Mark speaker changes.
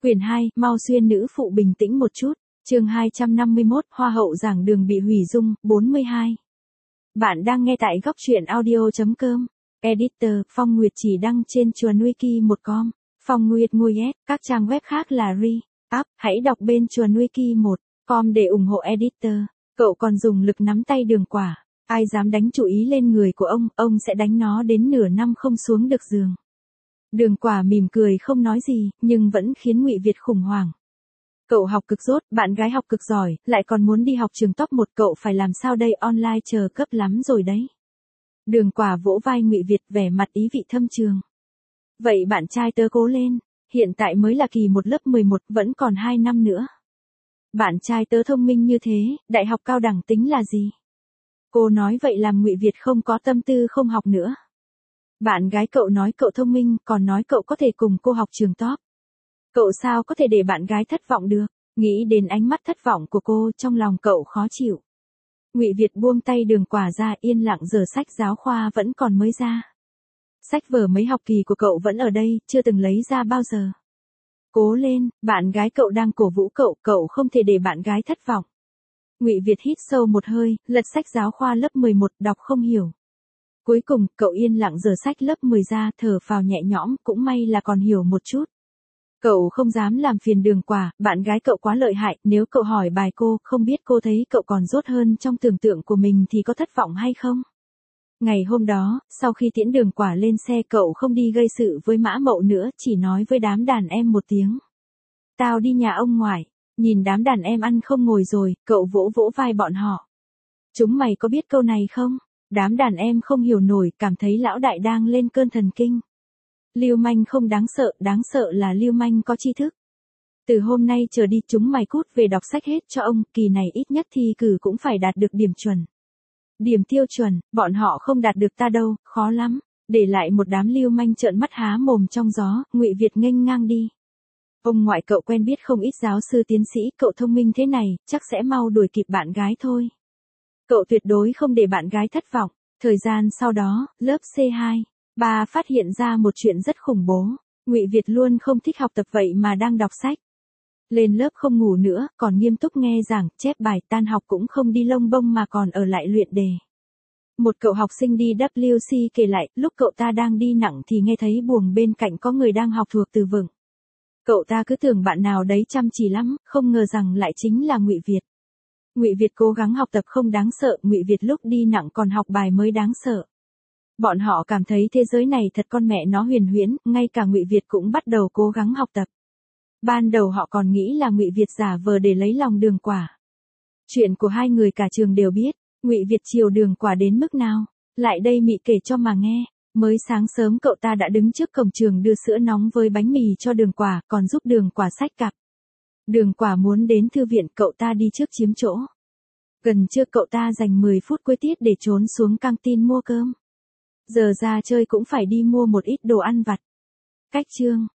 Speaker 1: Quyển 2, mau xuyên nữ phụ bình tĩnh một chút. Chương 251, Hoa hậu giảng đường bị hủy dung, 42. Bạn đang nghe tại góc truyện audio.com. Editor, Phong Nguyệt chỉ đăng trên chuồn wiki1com. Phong Nguyệt Nguyen, các trang web khác là Up. Hãy đọc bên chuồn wiki1com để ủng hộ editor. Cậu còn dùng lực nắm tay Đường Quả. Ai dám đánh chủ ý lên người của ông sẽ đánh nó đến nửa năm không xuống được giường. Đường Quả mỉm cười không nói gì, nhưng vẫn khiến Ngụy Việt khủng hoảng. Cậu học cực dốt, bạn gái học cực giỏi, lại còn muốn đi học trường top 1, cậu phải làm sao đây, online chờ cấp lắm rồi đấy. Đường Quả vỗ vai Ngụy Việt, vẻ mặt ý vị thâm trường. Vậy bạn trai tớ cố lên, hiện tại mới là kỳ 1 lớp 11, vẫn còn 2 năm nữa. Bạn trai tớ thông minh như thế, đại học cao đẳng tính là gì? Cô nói vậy làm Ngụy Việt không có tâm tư không học nữa. Bạn gái cậu nói cậu thông minh, còn nói cậu có thể cùng cô học trường top. Cậu sao có thể để bạn gái thất vọng được? Nghĩ đến ánh mắt thất vọng của cô, trong lòng cậu khó chịu. Ngụy Việt buông tay Đường Quả ra, yên lặng giở sách giáo khoa vẫn còn mới ra. Sách vở mấy học kỳ của cậu vẫn ở đây, chưa từng lấy ra bao giờ. Cố lên, bạn gái cậu đang cổ vũ cậu không thể để bạn gái thất vọng. Ngụy Việt hít sâu một hơi, lật sách giáo khoa lớp 11, đọc không hiểu. Cuối cùng, cậu yên lặng giở sách lớp 10 ra, thở phào nhẹ nhõm, cũng may là còn hiểu một chút. Cậu không dám làm phiền Đường Quả, bạn gái cậu quá lợi hại, nếu cậu hỏi bài cô, không biết cô thấy cậu còn dốt hơn trong tưởng tượng của mình thì có thất vọng hay không? Ngày hôm đó, sau khi tiễn Đường Quả lên xe, cậu không đi gây sự với Mã Mậu nữa, chỉ nói với đám đàn em một tiếng. Tao đi nhà ông ngoại. Nhìn đám đàn em ăn không ngồi rồi, cậu vỗ vỗ vai bọn họ. Chúng mày có biết câu này không? Đám đàn em không hiểu nổi, cảm thấy lão đại đang lên cơn thần kinh. Lưu manh không đáng sợ là lưu manh có tri thức. Từ hôm nay trở đi chúng mày cút về đọc sách hết cho ông, kỳ này ít nhất thi cử cũng phải đạt được điểm chuẩn. Điểm tiêu chuẩn, bọn họ không đạt được ta đâu, khó lắm. Để lại một đám lưu manh trợn mắt há mồm trong gió, Ngụy Việt nghênh ngang đi. Ông ngoại cậu quen biết không ít giáo sư tiến sĩ, cậu thông minh thế này, chắc sẽ mau đuổi kịp bạn gái thôi. Cậu tuyệt đối không để bạn gái thất vọng. Thời gian sau đó, lớp C2, bà phát hiện ra một chuyện rất khủng bố. Ngụy Việt luôn không thích học tập vậy mà đang đọc sách. Lên lớp không ngủ nữa, còn nghiêm túc nghe giảng, chép bài, tan học cũng không đi lông bông mà còn ở lại luyện đề. Một cậu học sinh đi WC kể lại, lúc cậu ta đang đi nặng thì nghe thấy buồng bên cạnh có người đang học thuộc từ vựng. Cậu ta cứ tưởng bạn nào đấy chăm chỉ lắm, không ngờ rằng lại chính là Ngụy Việt. Ngụy Việt cố gắng học tập không đáng sợ, Ngụy Việt lúc đi nặng còn học bài mới đáng sợ. Bọn họ cảm thấy thế giới này thật con mẹ nó huyền huyễn, ngay cả Ngụy Việt cũng bắt đầu cố gắng học tập. Ban đầu họ còn nghĩ là Ngụy Việt giả vờ để lấy lòng Đường Quả. Chuyện của hai người cả trường đều biết, Ngụy Việt chiều Đường Quả đến mức nào. Lại đây Mị kể cho mà nghe. Mới sáng sớm cậu ta đã đứng trước cổng trường đưa sữa nóng với bánh mì cho Đường Quả, còn giúp Đường Quả xách cặp. Đường Quả muốn đến thư viện, cậu ta đi trước chiếm chỗ. Gần trưa cậu ta dành 10 phút cuối tiết để trốn xuống căng tin mua cơm. Giờ ra chơi cũng phải đi mua một ít đồ ăn vặt. Cách chương